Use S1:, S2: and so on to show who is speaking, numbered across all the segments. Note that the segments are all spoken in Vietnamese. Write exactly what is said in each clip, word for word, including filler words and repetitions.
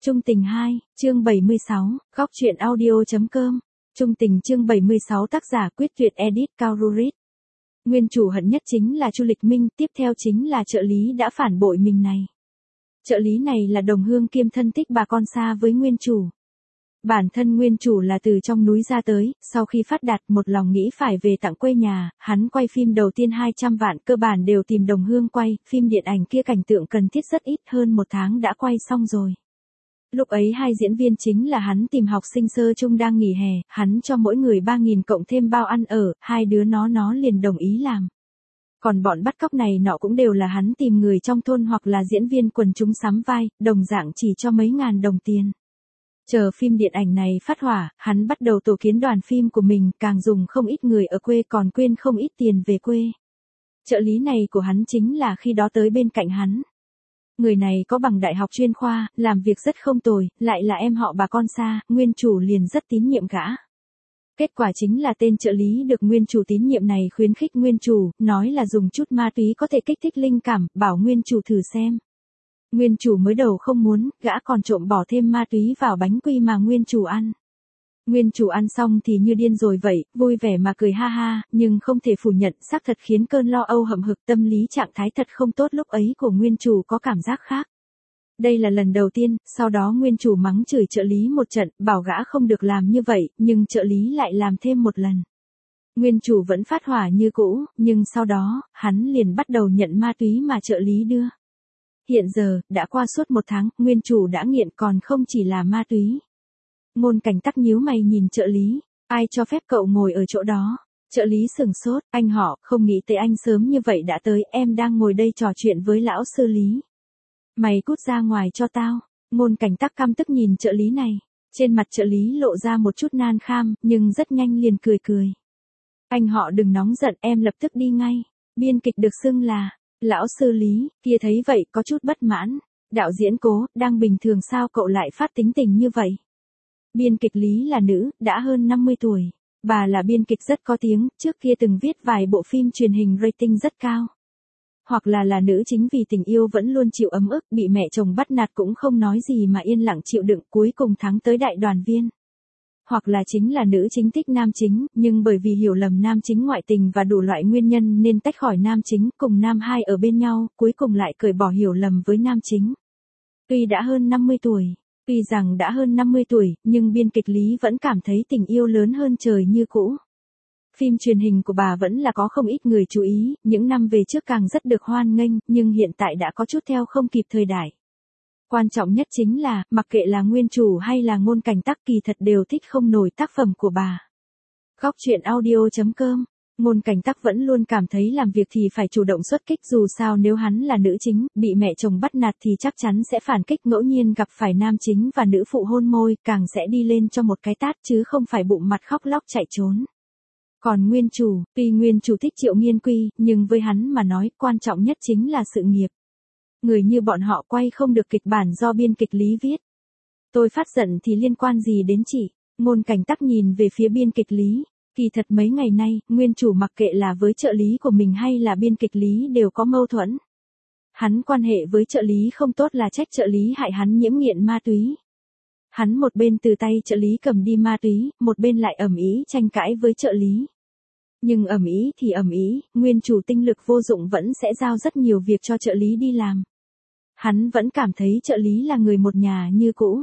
S1: Trung tình hai, chương bảy mươi sáu, góc truyện audio.com. Trung tình chương bảy mươi sáu, tác giả Quyết Tuyệt, edit Cao Rurit. Nguyên chủ hận nhất chính là Chu Lịch Minh, tiếp theo chính là trợ lý đã phản bội mình này. Trợ lý này là đồng hương kiêm thân thích bà con xa với nguyên chủ. Bản thân nguyên chủ là từ trong núi ra tới, sau khi phát đạt một lòng nghĩ phải về tặng quê nhà, hắn quay phim đầu tiên hai trăm vạn cơ bản đều tìm đồng hương quay, phim điện ảnh kia cảnh tượng cần thiết rất ít, hơn một tháng đã quay xong rồi. Lúc ấy hai diễn viên chính là hắn tìm học sinh sơ chung đang nghỉ hè, hắn cho mỗi người ba nghìn cộng thêm bao ăn ở, hai đứa nó nó liền đồng ý làm. Còn bọn bắt cóc này nọ cũng đều là hắn tìm người trong thôn hoặc là diễn viên quần chúng sắm vai, đồng dạng chỉ cho mấy ngàn đồng tiền. Chờ phim điện ảnh này phát hỏa, hắn bắt đầu tổ kiến đoàn phim của mình, càng dùng không ít người ở quê còn quên không ít tiền về quê. Trợ lý này của hắn chính là khi đó tới bên cạnh hắn. Người này có bằng đại học chuyên khoa, làm việc rất không tồi, lại là em họ bà con xa, nguyên chủ liền rất tín nhiệm gã. Kết quả chính là tên trợ lý được nguyên chủ tín nhiệm này khuyến khích nguyên chủ, nói là dùng chút ma túy có thể kích thích linh cảm, bảo nguyên chủ thử xem. Nguyên chủ mới đầu không muốn, gã còn trộm bỏ thêm ma túy vào bánh quy mà nguyên chủ ăn. Nguyên chủ ăn xong thì như điên rồi vậy, vui vẻ mà cười ha ha, nhưng không thể phủ nhận, xác thật khiến cơn lo âu hậm hực, tâm lý trạng thái thật không tốt lúc ấy của nguyên chủ có cảm giác khác. Đây là lần đầu tiên, sau đó nguyên chủ mắng chửi trợ lý một trận, bảo gã không được làm như vậy, nhưng trợ lý lại làm thêm một lần. Nguyên chủ vẫn phát hỏa như cũ, nhưng sau đó, hắn liền bắt đầu nhận ma túy mà trợ lý đưa. Hiện giờ, đã qua suốt một tháng, nguyên chủ đã nghiện còn không chỉ là ma túy. Ngôn Cảnh Tắc nhíu mày nhìn trợ lý, ai cho phép cậu ngồi ở chỗ đó? Trợ lý sừng sốt, anh họ, không nghĩ tới anh sớm như vậy đã tới, em đang ngồi đây trò chuyện với lão sư Lý. Mày cút ra ngoài cho tao. Ngôn Cảnh Tắc căm tức nhìn trợ lý này, trên mặt trợ lý lộ ra một chút nan kham, nhưng rất nhanh liền cười cười. Anh họ đừng nóng giận, em lập tức đi ngay. Biên kịch được xưng là lão sư Lý, kia thấy vậy có chút bất mãn. Đạo diễn Cố, đang bình thường sao cậu lại phát tính tình như vậy? Biên kịch Lý là nữ, đã hơn năm mươi tuổi. Bà là biên kịch rất có tiếng, trước kia từng viết vài bộ phim truyền hình rating rất cao. Hoặc là là nữ chính vì tình yêu vẫn luôn chịu ấm ức, bị mẹ chồng bắt nạt cũng không nói gì mà yên lặng chịu đựng, cuối cùng thắng tới đại đoàn viên. Hoặc là chính là nữ chính thích nam chính, nhưng bởi vì hiểu lầm nam chính ngoại tình và đủ loại nguyên nhân nên tách khỏi nam chính, cùng nam hai ở bên nhau, cuối cùng lại cởi bỏ hiểu lầm với nam chính. Tuy đã hơn năm mươi tuổi, tuy rằng đã hơn năm mươi tuổi, nhưng biên kịch Lý vẫn cảm thấy tình yêu lớn hơn trời như cũ. Phim truyền hình của bà vẫn là có không ít người chú ý, những năm về trước càng rất được hoan nghênh, nhưng hiện tại đã có chút theo không kịp thời đại. Quan trọng nhất chính là, mặc kệ là nguyên chủ hay là Ngôn Cảnh Tắc kỳ thật đều thích không nổi tác phẩm của bà. Góc truyện audio.com. Ngôn Cảnh Tắc vẫn luôn cảm thấy làm việc thì phải chủ động xuất kích, dù sao nếu hắn là nữ chính, bị mẹ chồng bắt nạt thì chắc chắn sẽ phản kích, ngẫu nhiên gặp phải nam chính và nữ phụ hôn môi, càng sẽ đi lên cho một cái tát chứ không phải bụng mặt khóc lóc chạy trốn. Còn nguyên chủ, tuy nguyên chủ thích Triệu Nghiên Quy, nhưng với hắn mà nói, quan trọng nhất chính là sự nghiệp. Người như bọn họ quay không được kịch bản do biên kịch Lý viết. Tôi phát giận thì liên quan gì đến chị? Ngôn Cảnh Tắc nhìn về phía biên kịch Lý. Kỳ thật mấy ngày nay, nguyên chủ mặc kệ là với trợ lý của mình hay là biên kịch Lý đều có mâu thuẫn. Hắn quan hệ với trợ lý không tốt là trách trợ lý hại hắn nhiễm nghiện ma túy. Hắn một bên từ tay trợ lý cầm đi ma túy, một bên lại ầm ĩ tranh cãi với trợ lý. Nhưng ầm ĩ thì ầm ĩ, nguyên chủ tinh lực vô dụng vẫn sẽ giao rất nhiều việc cho trợ lý đi làm. Hắn vẫn cảm thấy trợ lý là người một nhà như cũ.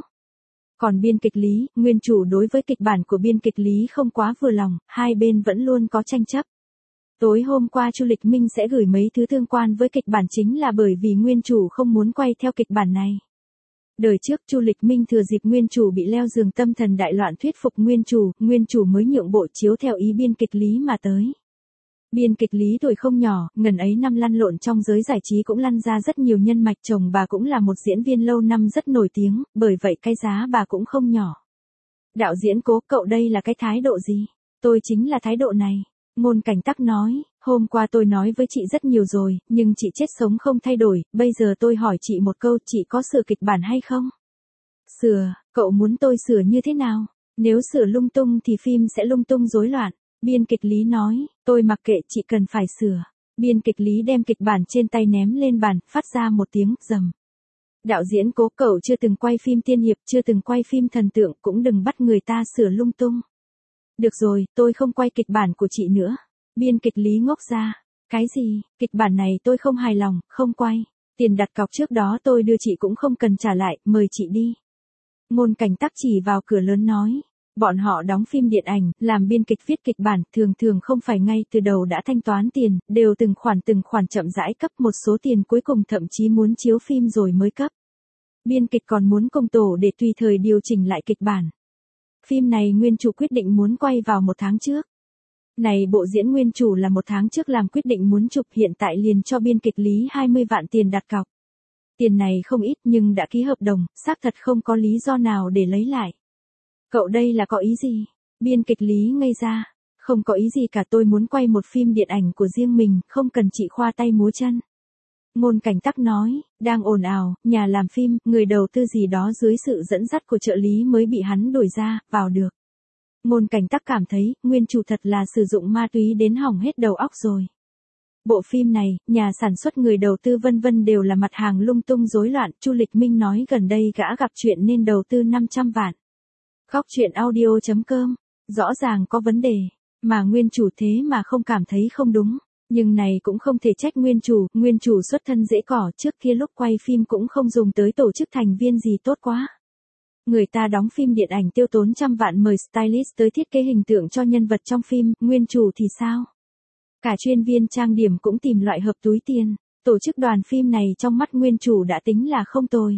S1: Còn biên kịch Lý, nguyên chủ đối với kịch bản của biên kịch Lý không quá vừa lòng, hai bên vẫn luôn có tranh chấp. Tối hôm qua Chu Lịch Minh sẽ gửi mấy thứ tương quan với kịch bản chính là bởi vì nguyên chủ không muốn quay theo kịch bản này. Đời trước Chu Lịch Minh thừa dịp nguyên chủ bị leo giường tâm thần đại loạn thuyết phục nguyên chủ, nguyên chủ mới nhượng bộ chiếu theo ý biên kịch Lý mà tới. Biên kịch Lý tuổi không nhỏ, ngần ấy năm lăn lộn trong giới giải trí cũng lăn ra rất nhiều nhân mạch, chồng bà cũng là một diễn viên lâu năm rất nổi tiếng, bởi vậy cái giá bà cũng không nhỏ. Đạo diễn Cố, cậu đây là cái thái độ gì? Tôi chính là thái độ này. Ngôn Cảnh Tắc nói, hôm qua tôi nói với chị rất nhiều rồi, nhưng chị chết sống không thay đổi, bây giờ tôi hỏi chị một câu, chị có sửa kịch bản hay không? Sửa, cậu muốn tôi sửa như thế nào? Nếu sửa lung tung thì phim sẽ lung tung rối loạn. Biên kịch Lý nói, tôi mặc kệ, chị cần phải sửa. Biên kịch Lý đem kịch bản trên tay ném lên bàn, phát ra một tiếng rầm. Đạo diễn Cố, cậu chưa từng quay phim tiên hiệp, chưa từng quay phim thần tượng, cũng đừng bắt người ta sửa lung tung. Được rồi, tôi không quay kịch bản của chị nữa. Biên kịch Lý ngốc ra. Cái gì, kịch bản này tôi không hài lòng, không quay. Tiền đặt cọc trước đó tôi đưa chị cũng không cần trả lại, mời chị đi. Ngôn Cảnh Tắc chỉ vào cửa lớn nói. Bọn họ đóng phim điện ảnh, làm biên kịch viết kịch bản, thường thường không phải ngay từ đầu đã thanh toán tiền, đều từng khoản từng khoản chậm rãi cấp, một số tiền cuối cùng thậm chí muốn chiếu phim rồi mới cấp. Biên kịch còn muốn công tổ để tùy thời điều chỉnh lại kịch bản. Phim này nguyên chủ quyết định muốn quay vào một tháng trước. Này bộ diễn nguyên chủ là một tháng trước làm quyết định muốn chụp, hiện tại liền cho biên kịch Lý hai mươi vạn tiền đặt cọc. Tiền này không ít nhưng đã ký hợp đồng, xác thật không có lý do nào để lấy lại. Cậu đây là có ý gì? Biên kịch Lý ngây ra. Không có ý gì cả, tôi muốn quay một phim điện ảnh của riêng mình, không cần chị khoa tay múa chân. Ngôn Cảnh Tắc nói, đang ồn ào, nhà làm phim, người đầu tư gì đó dưới sự dẫn dắt của trợ lý mới bị hắn đuổi ra, vào được. Ngôn Cảnh Tắc cảm thấy, nguyên chủ thật là sử dụng ma túy đến hỏng hết đầu óc rồi. Bộ phim này, nhà sản xuất, người đầu tư vân vân đều là mặt hàng lung tung rối loạn, Chu Lịch Minh nói gần đây gã gặp chuyện nên đầu tư năm trăm vạn. Góc truyện audio chấm com, rõ ràng có vấn đề, mà nguyên chủ thế mà không cảm thấy không đúng. Nhưng này cũng không thể trách nguyên chủ, nguyên chủ xuất thân dễ cỏ, trước kia lúc quay phim cũng không dùng tới tổ chức thành viên gì tốt quá. Người ta đóng phim điện ảnh tiêu tốn trăm vạn mời stylist tới thiết kế hình tượng cho nhân vật trong phim, nguyên chủ thì sao? Cả chuyên viên trang điểm cũng tìm loại hợp túi tiền, tổ chức đoàn phim này trong mắt nguyên chủ đã tính là không tồi.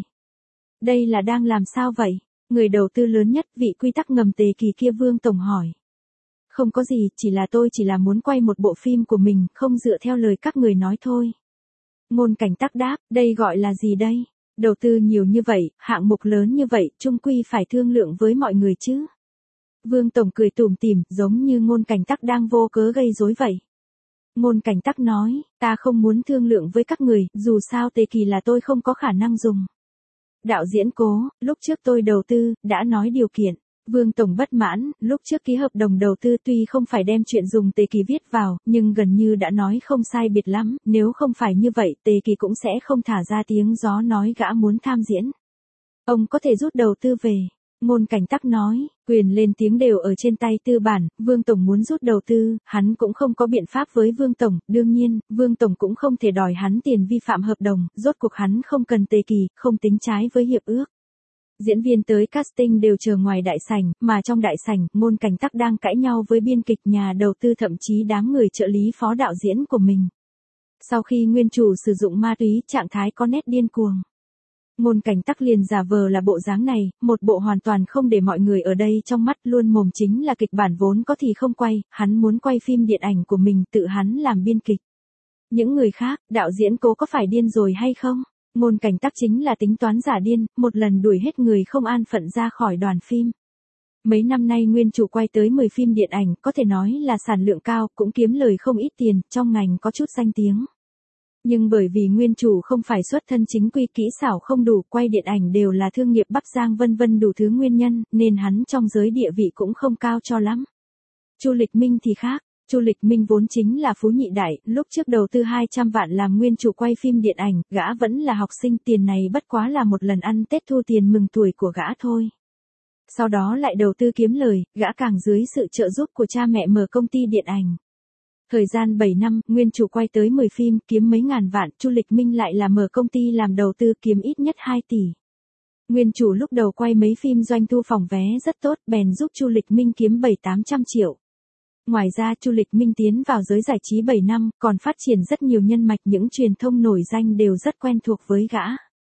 S1: Đây là đang làm sao vậy? Người đầu tư lớn nhất, vị quy tắc ngầm Tề Kỳ kia, Vương Tổng hỏi. Không có gì, chỉ là tôi chỉ là muốn quay một bộ phim của mình, không dựa theo lời các người nói thôi. Ngôn Cảnh Tắc đáp, đây gọi là gì đây? Đầu tư nhiều như vậy, hạng mục lớn như vậy, chung quy phải thương lượng với mọi người chứ. Vương Tổng cười tủm tỉm, giống như Ngôn Cảnh Tắc đang vô cớ gây rối vậy. Ngôn Cảnh Tắc nói, ta không muốn thương lượng với các người, dù sao Tề Kỳ là tôi không có khả năng dùng. Đạo diễn Cố, lúc trước tôi đầu tư, đã nói điều kiện. Vương Tổng bất mãn, lúc trước ký hợp đồng đầu tư tuy không phải đem chuyện dùng Tề Kỳ viết vào, nhưng gần như đã nói không sai biệt lắm, nếu không phải như vậy Tề Kỳ cũng sẽ không thả ra tiếng gió nói gã muốn tham diễn. Ông có thể rút đầu tư về. Ngôn Cảnh Tắc nói, quyền lên tiếng đều ở trên tay tư bản, Vương Tổng muốn rút đầu tư, hắn cũng không có biện pháp với Vương Tổng, đương nhiên, Vương Tổng cũng không thể đòi hắn tiền vi phạm hợp đồng, rốt cuộc hắn không cần Tề Kỳ, không tính trái với hiệp ước. Diễn viên tới casting đều chờ ngoài đại sảnh, mà trong đại sảnh, Ngôn Cảnh Tắc đang cãi nhau với biên kịch, nhà đầu tư, thậm chí đám người trợ lý phó đạo diễn của mình. Sau khi nguyên chủ sử dụng ma túy, trạng thái có nét điên cuồng. Ngôn Cảnh Tắc liền giả vờ là bộ dáng này, một bộ hoàn toàn không để mọi người ở đây trong mắt, luôn mồm chính là kịch bản vốn có thì không quay, hắn muốn quay phim điện ảnh của mình, tự hắn làm biên kịch. Những người khác, đạo diễn Cố có phải điên rồi hay không? Ngôn Cảnh Tắc chính là tính toán giả điên, một lần đuổi hết người không an phận ra khỏi đoàn phim. Mấy năm nay nguyên chủ quay tới mười phim điện ảnh, có thể nói là sản lượng cao, cũng kiếm lời không ít tiền, trong ngành có chút danh tiếng. Nhưng bởi vì nguyên chủ không phải xuất thân chính quy, kỹ xảo không đủ, quay điện ảnh đều là thương nghiệp Bắc Giang vân vân đủ thứ nguyên nhân, nên hắn trong giới địa vị cũng không cao cho lắm. Chu Lịch Minh thì khác. Chu Lịch Minh vốn chính là phú nhị đại, lúc trước đầu tư hai trăm vạn làm nguyên chủ quay phim điện ảnh, gã vẫn là học sinh, tiền này bất quá là một lần ăn Tết thu tiền mừng tuổi của gã thôi. Sau đó lại đầu tư kiếm lời, gã càng dưới sự trợ giúp của cha mẹ mở công ty điện ảnh. Thời gian bảy năm, nguyên chủ quay tới mười phim, kiếm mấy ngàn vạn, Chu Lịch Minh lại là mở công ty làm đầu tư, kiếm ít nhất hai tỷ. Nguyên chủ lúc đầu quay mấy phim doanh thu phòng vé rất tốt, bèn giúp Chu Lịch Minh kiếm bảy tám trăm triệu. Ngoài ra Chu Lịch Minh tiến vào giới giải trí bảy năm, còn phát triển rất nhiều nhân mạch, những truyền thông nổi danh đều rất quen thuộc với gã.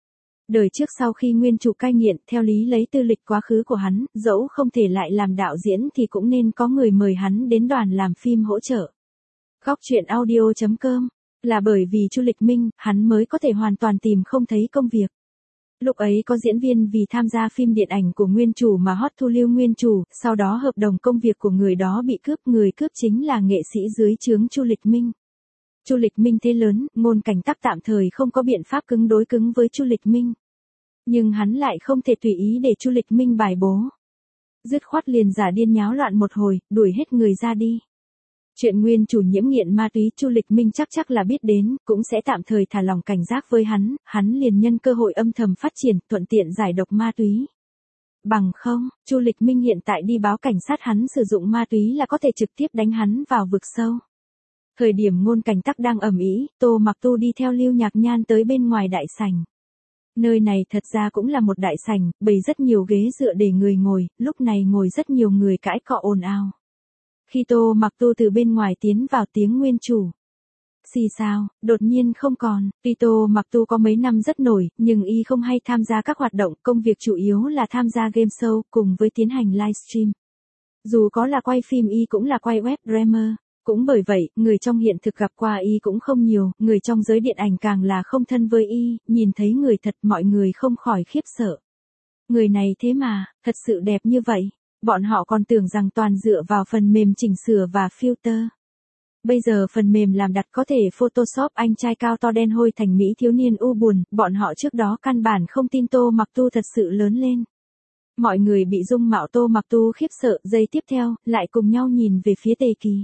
S1: Đời trước sau khi nguyên chủ cai nghiện, theo lý lấy tư lịch quá khứ của hắn, dẫu không thể lại làm đạo diễn thì cũng nên có người mời hắn đến đoàn làm phim hỗ trợ. Góc truyện audio chấm com, là bởi vì Chu Lịch Minh, hắn mới có thể hoàn toàn tìm không thấy công việc. Lúc ấy có diễn viên vì tham gia phim điện ảnh của nguyên chủ mà hot thu lưu nguyên chủ, sau đó hợp đồng công việc của người đó bị cướp, người cướp chính là nghệ sĩ dưới trướng Chu Lịch Minh. Chu Lịch Minh thế lớn, Ngôn Cảnh Tắc tạm thời không có biện pháp cứng đối cứng với Chu Lịch Minh. Nhưng hắn lại không thể tùy ý để Chu Lịch Minh bài bố. Dứt khoát liền giả điên nháo loạn một hồi, đuổi hết người ra đi. Chuyện nguyên chủ nhiễm nghiện ma túy Chu Lịch Minh chắc chắc là biết đến, cũng sẽ tạm thời thả lỏng cảnh giác với hắn, hắn liền nhân cơ hội âm thầm phát triển, thuận tiện giải độc ma túy. Bằng không, Chu Lịch Minh hiện tại đi báo cảnh sát hắn sử dụng ma túy là có thể trực tiếp đánh hắn vào vực sâu. Thời điểm ngôn cảnh tắc đang ầm ĩ, Tô Mặc Tu đi theo Lưu Nhạc Nhan tới bên ngoài đại sảnh. Nơi này thật ra cũng là một đại sảnh, bày rất nhiều ghế dựa để người ngồi, lúc này ngồi rất nhiều người cãi cọ ồn ào. Khi Tô Mặc Tu từ bên ngoài tiến vào tiếng nguyên chủ. Xì sao, đột nhiên không còn, tuy Tô Mặc Tu có mấy năm rất nổi, nhưng y không hay tham gia các hoạt động, công việc chủ yếu là tham gia game show cùng với tiến hành livestream. Dù có là quay phim y cũng là quay web drama. Cũng bởi vậy, người trong hiện thực gặp qua y cũng không nhiều, người trong giới điện ảnh càng là không thân với y, nhìn thấy người thật mọi người không khỏi khiếp sợ. Người này thế mà, thật sự đẹp như vậy, bọn họ còn tưởng rằng toàn dựa vào phần mềm chỉnh sửa và filter. Bây giờ phần mềm làm đặt có thể Photoshop anh trai cao to đen hôi thành mỹ thiếu niên u buồn, bọn họ trước đó căn bản không tin Tô Mặc Tu thật sự lớn lên. Mọi người bị dung mạo Tô Mặc Tu khiếp sợ, giây tiếp theo, lại cùng nhau nhìn về phía Tề Kỳ.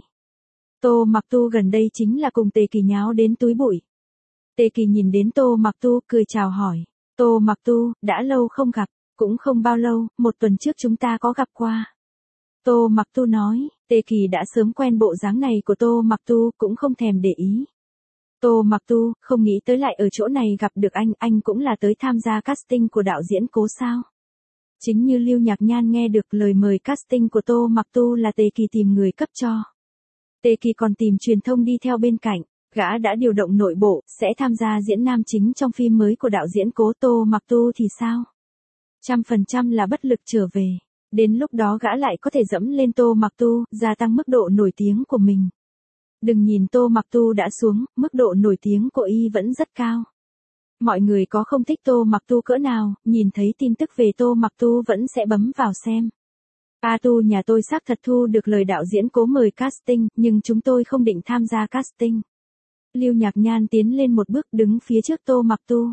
S1: Tô Mặc Tu gần đây chính là cùng Tề Kỳ nháo đến túi bụi. Tề Kỳ nhìn đến Tô Mặc Tu cười chào hỏi. Tô Mặc Tu, đã lâu không gặp, cũng không bao lâu, một tuần trước chúng ta có gặp qua. Tô Mặc Tu nói, Tề Kỳ đã sớm quen bộ dáng này của Tô Mặc Tu, cũng không thèm để ý. Tô Mặc Tu, không nghĩ tới lại ở chỗ này gặp được anh, anh cũng là tới tham gia casting của đạo diễn Cố sao. Chính như Lưu Nhạc Nhan nghe được lời mời casting của Tô Mặc Tu là Tề Kỳ tìm người cấp cho. Tề Kỳ còn tìm truyền thông đi theo bên cạnh, gã đã điều động nội bộ, sẽ tham gia diễn nam chính trong phim mới của đạo diễn Cố. Tô Mặc Tu thì sao? Trăm phần trăm là bất lực trở về, đến lúc đó gã lại có thể dẫm lên Tô Mặc Tu, gia tăng mức độ nổi tiếng của mình. Đừng nhìn Tô Mặc Tu đã xuống, mức độ nổi tiếng của y vẫn rất cao. Mọi người có không thích Tô Mặc Tu cỡ nào, nhìn thấy tin tức về Tô Mặc Tu vẫn sẽ bấm vào xem. A Tu nhà tôi xác thật thu được lời đạo diễn Cố mời casting, nhưng chúng tôi không định tham gia casting. Lưu Nhạc Nhan tiến lên một bước đứng phía trước Tô Mặc Tu.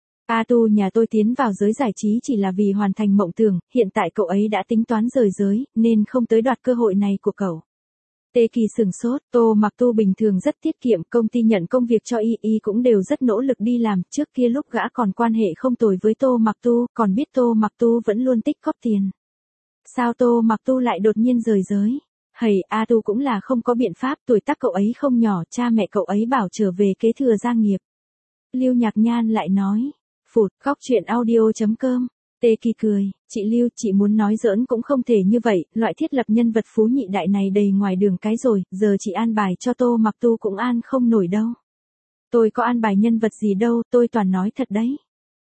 S1: A Tu nhà tôi tiến vào giới giải trí chỉ là vì hoàn thành mộng tưởng, hiện tại cậu ấy đã tính toán rời giới, nên không tới đoạt cơ hội này của cậu. Tề Kỳ sừng sốt, Tô Mặc Tu bình thường rất tiết kiệm, công ty nhận công việc cho y y cũng đều rất nỗ lực đi làm, trước kia lúc gã còn quan hệ không tồi với Tô Mặc Tu, còn biết Tô Mặc Tu vẫn luôn tích góp tiền. Sao Tô Mặc Tu lại đột nhiên rời giới? Hầy, A Tu cũng là không có biện pháp, tuổi tác cậu ấy không nhỏ, cha mẹ cậu ấy bảo trở về kế thừa gia nghiệp. Lưu Nhạc Nhan lại nói, phụt, góc chuyện audio chấm com. Tề Kỳ cười, chị Lưu, chị muốn nói giỡn cũng không thể như vậy, loại thiết lập nhân vật phú nhị đại này đầy ngoài đường cái rồi, giờ chị an bài cho Tô Mặc Tu cũng an không nổi đâu. Tôi có an bài nhân vật gì đâu, tôi toàn nói thật đấy.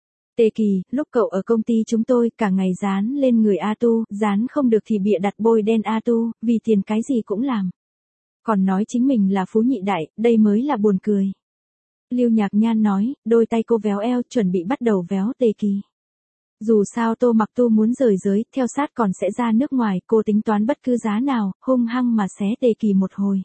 S1: Tề Kỳ, lúc cậu ở công ty chúng tôi cả ngày dán lên người A Tu, dán không được thì bịa đặt bôi đen A Tu, vì tiền cái gì cũng làm. Còn nói chính mình là phú nhị đại, đây mới là buồn cười. Lưu Nhạc Nhan nói, đôi tay cô véo eo chuẩn bị bắt đầu véo Tề Kỳ. Dù sao Tô Mặc Tu muốn rời giới, theo sát còn sẽ ra nước ngoài, cô tính toán bất cứ giá nào, hung hăng mà xé Tề Kỳ một hồi.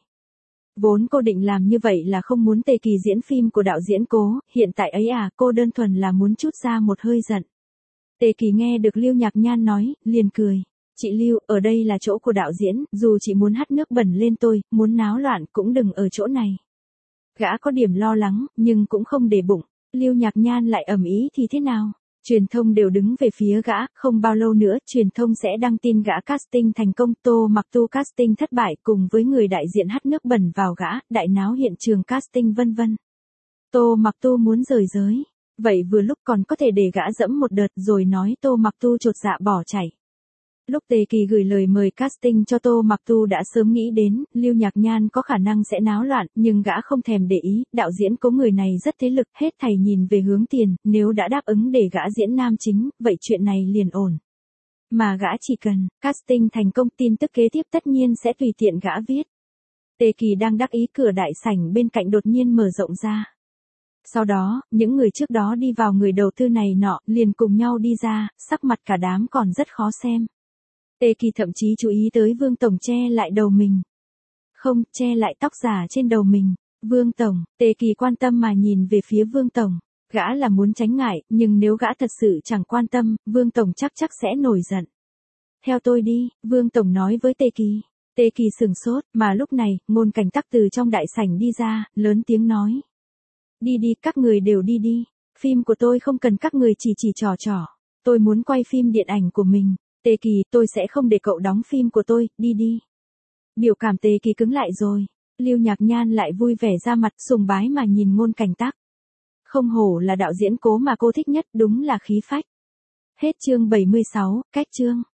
S1: Vốn cô định làm như vậy là không muốn Tề Kỳ diễn phim của đạo diễn Cố, hiện tại ấy à, cô đơn thuần là muốn trút ra một hơi giận. Tề Kỳ nghe được Lưu Nhạc Nhan nói, liền cười. Chị Lưu, ở đây là chỗ của đạo diễn, dù chị muốn hắt nước bẩn lên tôi, muốn náo loạn cũng đừng ở chỗ này. Gã có điểm lo lắng, nhưng cũng không để bụng. Lưu Nhạc Nhan lại ầm ĩ thì thế nào? Truyền thông đều đứng về phía gã, không bao lâu nữa truyền thông sẽ đăng tin gã casting thành công. Tô Mặc Tu casting thất bại cùng với người đại diện hắt nước bẩn vào gã, đại náo hiện trường casting vân vân. Tô Mặc Tu muốn rời giới, vậy vừa lúc còn có thể để gã dẫm một đợt rồi nói Tô Mặc Tu chột dạ bỏ chạy. Lúc Tề Kỳ gửi lời mời casting cho Tô Mặc Tu đã sớm nghĩ đến, Lưu Nhạc Nhan có khả năng sẽ náo loạn, nhưng gã không thèm để ý, đạo diễn Cố người này rất thế lực, hết thảy nhìn về hướng tiền, nếu đã đáp ứng để gã diễn nam chính, vậy chuyện này liền ổn. Mà gã chỉ cần, casting thành công, tin tức kế tiếp tất nhiên sẽ tùy tiện gã viết. Tề Kỳ đang đắc ý, cửa đại sảnh bên cạnh đột nhiên mở rộng ra. Sau đó, những người trước đó đi vào người đầu tư này nọ, liền cùng nhau đi ra, sắc mặt cả đám còn rất khó xem. Tề Kỳ thậm chí chú ý tới Vương Tổng che lại đầu mình. Không, che lại tóc giả trên đầu mình. Vương Tổng, Tề Kỳ quan tâm mà nhìn về phía Vương Tổng. Gã là muốn tránh ngại, nhưng nếu gã thật sự chẳng quan tâm, Vương Tổng chắc chắc sẽ nổi giận. Theo tôi đi, Vương Tổng nói với Tề Kỳ. Tề Kỳ sửng sốt, mà lúc này, Ngôn Cảnh Tắc từ trong đại sảnh đi ra, lớn tiếng nói. Đi đi, các người đều đi đi. Phim của tôi không cần các người chỉ chỉ trò trò. Tôi muốn quay phim điện ảnh của mình. Tề Kỳ, tôi sẽ không để cậu đóng phim của tôi, đi đi. Biểu cảm Tề Kỳ cứng lại rồi. Lưu Nhạc Nhan lại vui vẻ ra mặt sùng bái mà nhìn Ngôn Cảnh Tắc. Không hổ là đạo diễn Cố mà cô thích nhất, đúng là khí phách. Hết chương bảy mươi sáu, cách chương.